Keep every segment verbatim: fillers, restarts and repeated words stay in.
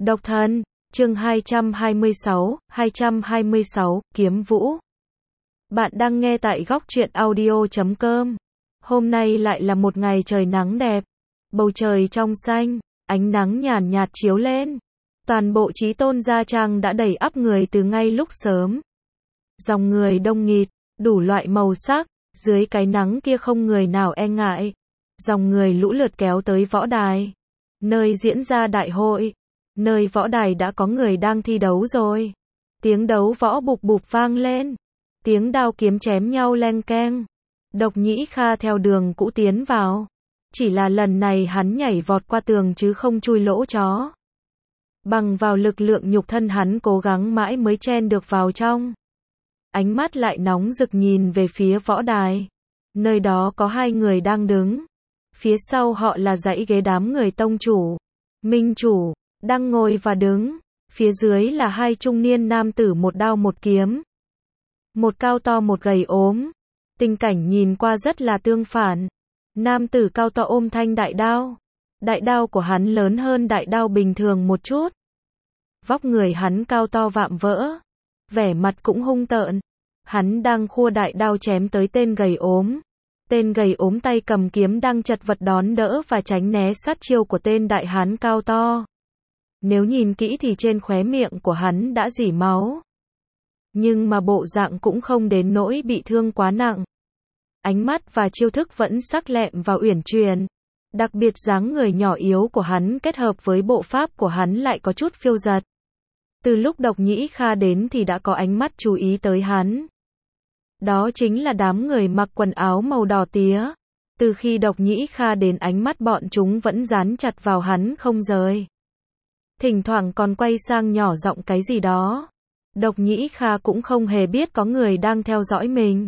Độc thân, chương hai trăm hai mươi sáu, hai trăm hai mươi sáu, Kiếm Vũ. Bạn đang nghe tại góc truyện audio chấm com. Hôm nay lại là một ngày trời nắng đẹp. Bầu trời trong xanh, ánh nắng nhàn nhạt chiếu lên. Toàn bộ Chí Tôn Gia Trang đã đầy ắp người từ ngay lúc sớm. Dòng người đông nghịt, đủ loại màu sắc, dưới cái nắng kia không người nào e ngại. Dòng người lũ lượt kéo tới võ đài, nơi diễn ra đại hội. Nơi võ đài đã có người đang thi đấu rồi. Tiếng đấu võ bụp bụp vang lên. Tiếng đao kiếm chém nhau len keng. Độc Nhĩ Kha theo đường cũ tiến vào. Chỉ là lần này hắn nhảy vọt qua tường chứ không chui lỗ chó. Bằng vào lực lượng nhục thân hắn cố gắng mãi mới chen được vào trong. Ánh mắt lại nóng rực nhìn về phía võ đài. Nơi đó có hai người đang đứng. Phía sau họ là dãy ghế đám người tông chủ, minh chủ, đang ngồi và đứng. Phía dưới là hai trung niên nam tử một đao một kiếm. Một cao to một gầy ốm. Tình cảnh nhìn qua rất là tương phản. Nam tử cao to ôm thanh đại đao. Đại đao của hắn lớn hơn đại đao bình thường một chút. Vóc người hắn cao to vạm vỡ. Vẻ mặt cũng hung tợn. Hắn đang khua đại đao chém tới tên gầy ốm. Tên gầy ốm tay cầm kiếm đang chật vật đón đỡ và tránh né sát chiêu của tên đại hán cao to. Nếu nhìn kỹ thì trên khóe miệng của hắn đã rỉ máu. Nhưng mà bộ dạng cũng không đến nỗi bị thương quá nặng. Ánh mắt và chiêu thức vẫn sắc lẹm và uyển chuyển. Đặc biệt dáng người nhỏ yếu của hắn kết hợp với bộ pháp của hắn lại có chút phiêu dật. Từ lúc Độc Nhĩ Kha đến thì đã có ánh mắt chú ý tới hắn. Đó chính là đám người mặc quần áo màu đỏ tía. Từ khi Độc Nhĩ Kha đến ánh mắt bọn chúng vẫn dán chặt vào hắn không rời. Thỉnh thoảng còn quay sang nhỏ giọng cái gì đó. Độc Nhĩ Kha cũng không hề biết có người đang theo dõi mình.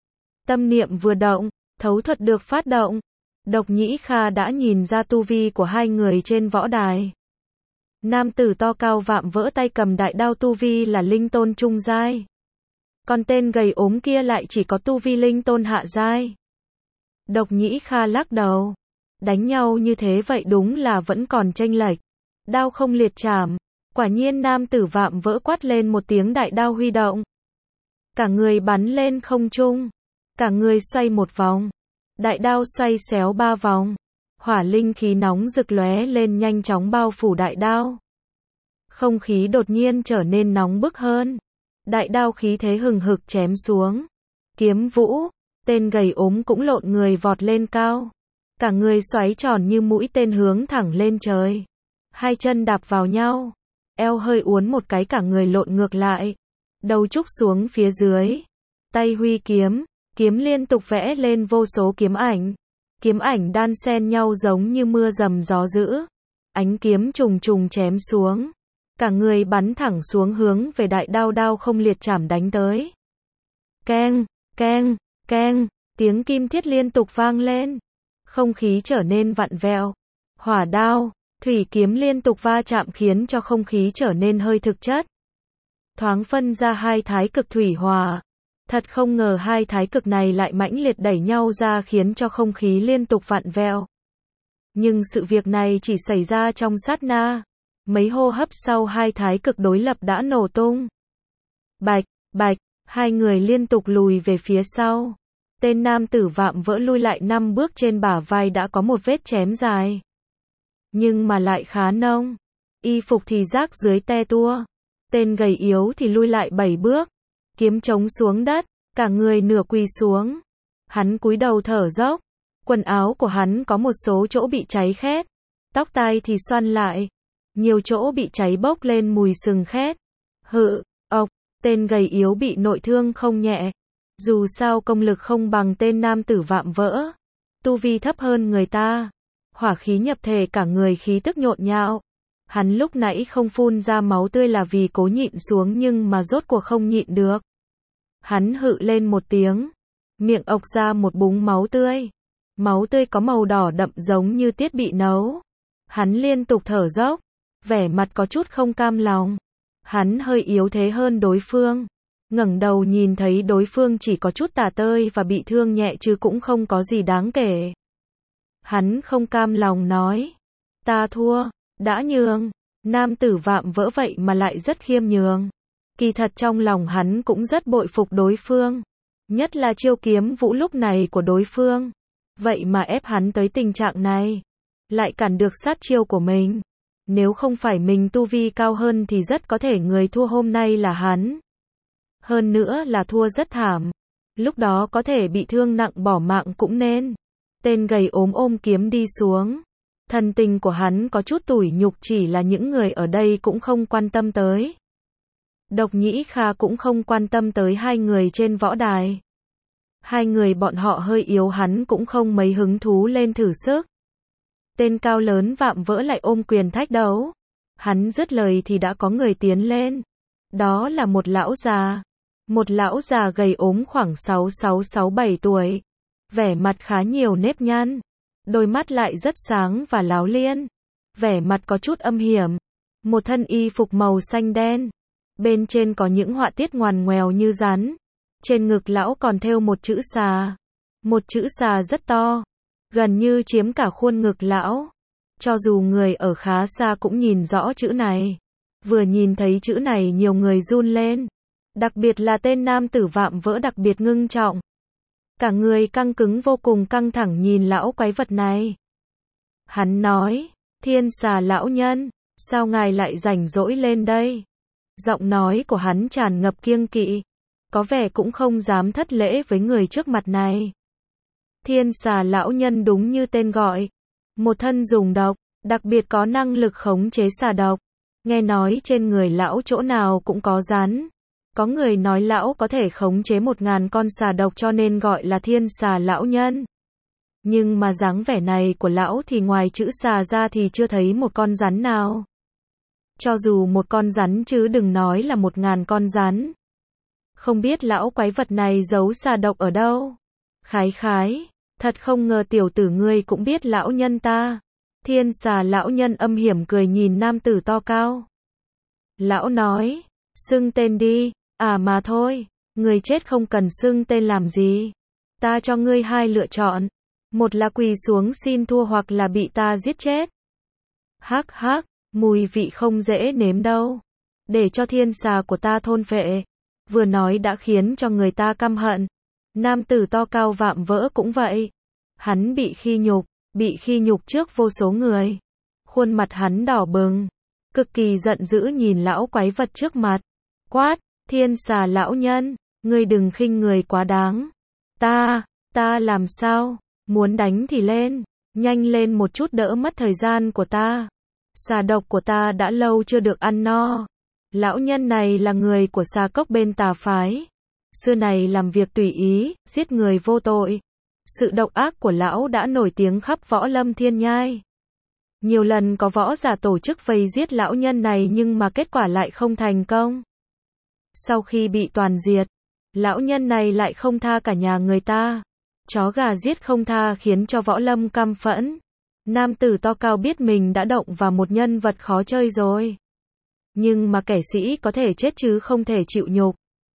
Tâm niệm vừa động, thấu thuật được phát động. Độc Nhĩ Kha đã nhìn ra tu vi của hai người trên võ đài. Nam tử to cao vạm vỡ tay cầm đại đao tu vi là linh tôn trung giai. Còn tên gầy ốm kia lại chỉ có tu vi linh tôn hạ giai. Độc Nhĩ Kha lắc đầu. Đánh nhau như thế vậy đúng là vẫn còn chênh lệch. Đao không liệt chảm. Quả nhiên nam tử vạm vỡ quát lên một tiếng, đại đao huy động. Cả người bắn lên không trung. Cả người xoay một vòng. Đại đao xoay xéo ba vòng. Hỏa linh khí nóng rực lóe lên nhanh chóng bao phủ đại đao. Không khí đột nhiên trở nên nóng bức hơn. Đại đao khí thế hừng hực chém xuống. Kiếm Vũ, tên gầy ốm cũng lộn người vọt lên cao. Cả người xoáy tròn như mũi tên hướng thẳng lên trời. Hai chân đạp vào nhau. Eo hơi uốn một cái cả người lộn ngược lại. Đầu trúc xuống phía dưới. Tay huy kiếm. Kiếm liên tục vẽ lên vô số kiếm ảnh. Kiếm ảnh đan xen nhau giống như mưa rầm gió dữ. Ánh kiếm trùng trùng chém xuống. Cả người bắn thẳng xuống hướng về đại đao, đao không liệt chảm đánh tới. Keng, keng, keng, tiếng kim thiết liên tục vang lên. Không khí trở nên vặn vẹo. Hỏa đao, thủy kiếm liên tục va chạm khiến cho không khí trở nên hơi thực chất. Thoáng phân ra hai thái cực thủy hỏa. Thật không ngờ hai thái cực này lại mãnh liệt đẩy nhau ra khiến cho không khí liên tục vặn vẹo. Nhưng sự việc này chỉ xảy ra trong sát na. Mấy hô hấp sau hai thái cực đối lập đã nổ tung. Bạch, bạch, hai người liên tục lùi về phía sau. Tên nam tử vạm vỡ lui lại năm bước, trên bả vai đã có một vết chém dài. Nhưng mà lại khá nông. Y phục thì rách dưới te tua. Tên gầy yếu thì lui lại bảy bước. Kiếm chống xuống đất, cả người nửa quỳ xuống. Hắn cúi đầu thở dốc. Quần áo của hắn có một số chỗ bị cháy khét. Tóc tai thì xoăn lại. Nhiều chỗ bị cháy bốc lên mùi sừng khét. Hự, ộc, tên gầy yếu bị nội thương không nhẹ. Dù sao công lực không bằng tên nam tử vạm vỡ. Tu vi thấp hơn người ta. Hỏa khí nhập thể cả người, khí tức nhộn nhạo. Hắn lúc nãy không phun ra máu tươi là vì cố nhịn xuống nhưng mà rốt cuộc không nhịn được. Hắn hự lên một tiếng. Miệng ộc ra một búng máu tươi. Máu tươi có màu đỏ đậm giống như tiết bị nấu. Hắn liên tục thở dốc. Vẻ mặt có chút không cam lòng. Hắn hơi yếu thế hơn đối phương. Ngẩng đầu nhìn thấy đối phương chỉ có chút tả tơi và bị thương nhẹ chứ cũng không có gì đáng kể. Hắn không cam lòng nói. Ta thua, đã nhường. Nam tử vạm vỡ vậy mà lại rất khiêm nhường. Kỳ thật trong lòng hắn cũng rất bội phục đối phương. Nhất là chiêu kiếm vũ lúc này của đối phương. Vậy mà ép hắn tới tình trạng này. Lại cản được sát chiêu của mình. Nếu không phải mình tu vi cao hơn thì rất có thể người thua hôm nay là hắn. Hơn nữa là thua rất thảm. Lúc đó có thể bị thương nặng bỏ mạng cũng nên. Tên gầy ốm ôm kiếm đi xuống. Thần tình của hắn có chút tủi nhục, chỉ là những người ở đây cũng không quan tâm tới. Độc Nhĩ Kha cũng không quan tâm tới hai người trên võ đài. Hai người bọn họ hơi yếu, hắn cũng không mấy hứng thú lên thử sức. Tên cao lớn vạm vỡ lại ôm quyền thách đấu. Hắn dứt lời thì đã có người tiến lên. Đó là một lão già. Một lão già gầy ốm khoảng sáu sáu sáu bảy tuổi. Vẻ mặt khá nhiều nếp nhăn. Đôi mắt lại rất sáng và láo liên. Vẻ mặt có chút âm hiểm. Một thân y phục màu xanh đen. Bên trên có những họa tiết ngoằn ngoèo như rắn. Trên ngực lão còn thêu một chữ xà. Một chữ xà rất to. Gần như chiếm cả khuôn ngực lão. Cho dù người ở khá xa cũng nhìn rõ chữ này. Vừa nhìn thấy chữ này nhiều người run lên. Đặc biệt là tên nam tử vạm vỡ đặc biệt ngưng trọng. Cả người căng cứng vô cùng căng thẳng nhìn lão quái vật này. Hắn nói, Thiên Xà lão nhân, sao ngài lại rảnh rỗi lên đây? Giọng nói của hắn tràn ngập kiêng kỵ. Có vẻ cũng không dám thất lễ với người trước mặt này. Thiên Xà lão nhân đúng như tên gọi. Một thân dùng độc, đặc biệt có năng lực khống chế xà độc. Nghe nói trên người lão chỗ nào cũng có rắn. Có người nói lão có thể khống chế một ngàn con xà độc cho nên gọi là Thiên Xà lão nhân. Nhưng mà dáng vẻ này của lão thì ngoài chữ xà ra thì chưa thấy một con rắn nào. Cho dù một con rắn chứ đừng nói là một ngàn con rắn. Không biết lão quái vật này giấu xà độc ở đâu. Khái khái, thật không ngờ tiểu tử ngươi cũng biết lão nhân ta. Thiên Xà lão nhân âm hiểm cười nhìn nam tử to cao. Lão nói, xưng tên đi. À mà thôi, người chết không cần xưng tên làm gì. Ta cho ngươi hai lựa chọn. Một là quỳ xuống xin thua hoặc là bị ta giết chết. Hắc hắc, mùi vị không dễ nếm đâu. Để cho thiên xà của ta thôn phệ. Vừa nói đã khiến cho người ta căm hận. Nam tử to cao vạm vỡ cũng vậy. Hắn bị khi nhục, bị khi nhục trước vô số người. Khuôn mặt hắn đỏ bừng. Cực kỳ giận dữ nhìn lão quái vật trước mặt. Quát, Thiên Xà lão nhân, ngươi đừng khinh người quá đáng. Ta, ta làm sao? Muốn đánh thì lên, nhanh lên một chút đỡ mất thời gian của ta. Xà độc của ta đã lâu chưa được ăn no. Lão nhân này là người của xà cốc bên tà phái. Xưa này làm việc tùy ý, giết người vô tội. Sự độc ác của lão đã nổi tiếng khắp võ lâm thiên nhai. Nhiều lần có võ giả tổ chức vây giết lão nhân này nhưng mà kết quả lại không thành công. Sau khi bị toàn diệt, lão nhân này lại không tha cả nhà người ta. Chó gà giết không tha khiến cho võ lâm căm phẫn. Nam tử to cao biết mình đã động vào một nhân vật khó chơi rồi. Nhưng mà kẻ sĩ có thể chết chứ không thể chịu nhục.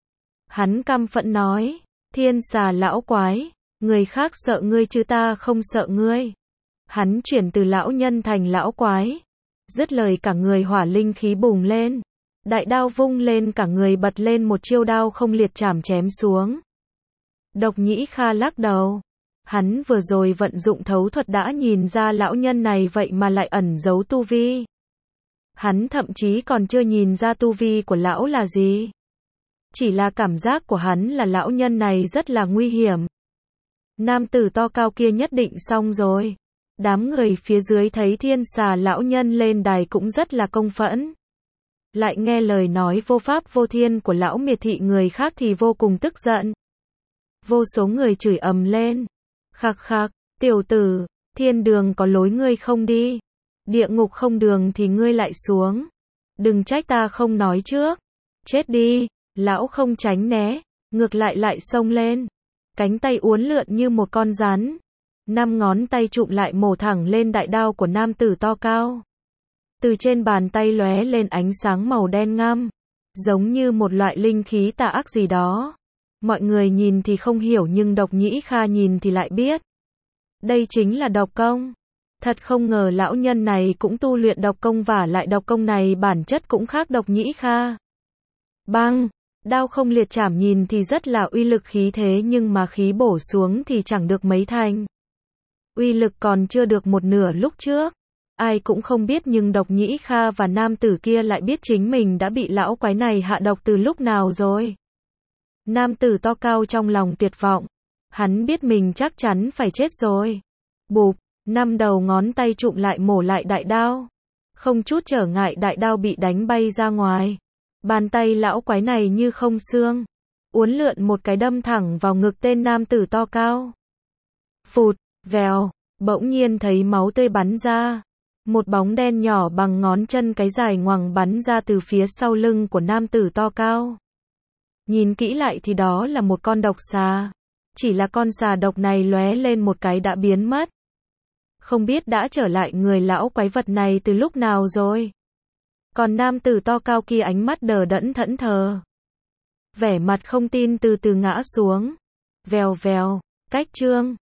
Hắn căm phẫn nói, Thiên Xà lão quái, người khác sợ ngươi chứ ta không sợ ngươi. Hắn chuyển từ lão nhân thành lão quái. Dứt lời cả người hỏa linh khí bùng lên. Đại đao vung lên cả người bật lên một chiêu đao không liệt chảm chém xuống. Độc Nhĩ Kha lắc đầu. Hắn vừa rồi vận dụng thấu thuật đã nhìn ra lão nhân này vậy mà lại ẩn giấu tu vi. Hắn thậm chí còn chưa nhìn ra tu vi của lão là gì. Chỉ là cảm giác của hắn là lão nhân này rất là nguy hiểm. Nam tử to cao kia nhất định xong rồi. Đám người phía dưới thấy Thiên Xà lão nhân lên đài cũng rất là công phẫn. Lại nghe lời nói vô pháp vô thiên của lão miệt thị người khác thì vô cùng tức giận. Vô số người chửi ầm lên. Khạc khạc, tiểu tử, thiên đường có lối ngươi không đi. Địa ngục không đường thì ngươi lại xuống. Đừng trách ta không nói trước. Chết đi, lão không tránh né, ngược lại lại xông lên. Cánh tay uốn lượn như một con rắn. Năm ngón tay chụm lại mổ thẳng lên đại đao của nam tử to cao. Từ trên bàn tay lóe lên ánh sáng màu đen ngăm, giống như một loại linh khí tà ác gì đó. Mọi người nhìn thì không hiểu nhưng Độc Nhĩ Kha nhìn thì lại biết. Đây chính là độc công. Thật không ngờ lão nhân này cũng tu luyện độc công, và lại độc công này bản chất cũng khác Độc Nhĩ Kha. Bang! Đao không liệt chảm nhìn thì rất là uy lực khí thế, nhưng mà khí bổ xuống thì chẳng được mấy thành. Uy lực còn chưa được một nửa lúc trước. Ai cũng không biết, nhưng Độc Nhĩ Kha và nam tử kia lại biết chính mình đã bị lão quái này hạ độc từ lúc nào rồi. Nam tử to cao trong lòng tuyệt vọng. Hắn biết mình chắc chắn phải chết rồi. Bụp, năm đầu ngón tay chụm lại mổ lại đại đao. Không chút trở ngại, đại đao bị đánh bay ra ngoài. Bàn tay lão quái này như không xương, uốn lượn một cái đâm thẳng vào ngực tên nam tử to cao. Phụt, vèo, bỗng nhiên thấy máu tươi bắn ra. Một bóng đen nhỏ bằng ngón chân cái dài ngoằng bắn ra từ phía sau lưng của nam tử to cao. Nhìn kỹ lại thì đó là một con độc xà. Chỉ là con xà độc này lóe lên một cái đã biến mất. Không biết đã trở lại người lão quái vật này từ lúc nào rồi. Còn nam tử to cao kia ánh mắt đờ đẫn thẫn thờ. Vẻ mặt không tin từ từ ngã xuống. Vèo vèo, cách chương.